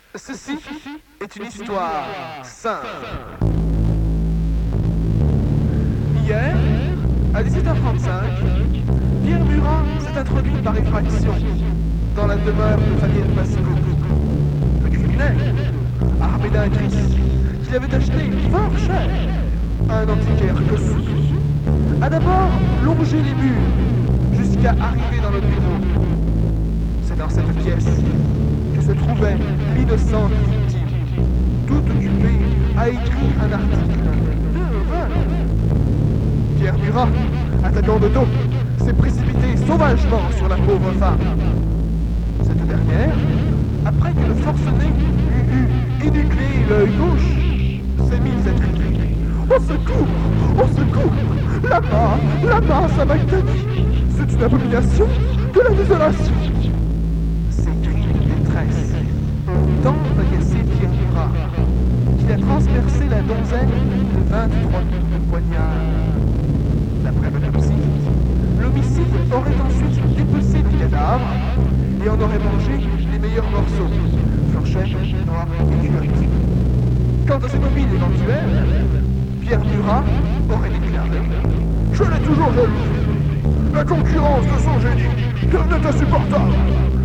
Ceci est une histoire simple. Hier, à 17h35, Pierre Murat s'est introduit par effraction dans la demeure de Fabienne Pasco. Le criminel, armé d'un gris qu'il avait acheté fort cher à un antiquaire cossu, a d'abord longé les murs jusqu'à arriver dans le bureau. C'est dans cette pièce que se trouvait l'innocente victime, toute occupée à écrire un article. Pierre Murat, attaquant de dos, s'est précipité sauvagement sur la pauvre femme. Cette dernière, après que le forcené eut énucléé l'œil gauche, s'est mise à crier « Au secours! Au secours! Là-bas, ça m'a gagné! C'est une abomination de la désolation !» Ces cris de détresse ont tant agacé Pierre Murat qu'il a transpercé la donzelle de 23 coups de poignard. D'après l'autopsie, l'homicide aurait ensuite dépecé le cadavre et en aurait mangé les meilleurs morceaux, fourchette, noix et culotte. Quant à ses mobiles éventuels, Pierre Murat aurait déclaré « Je l'ai toujours jaloux. La concurrence de son génie devenait insupportable.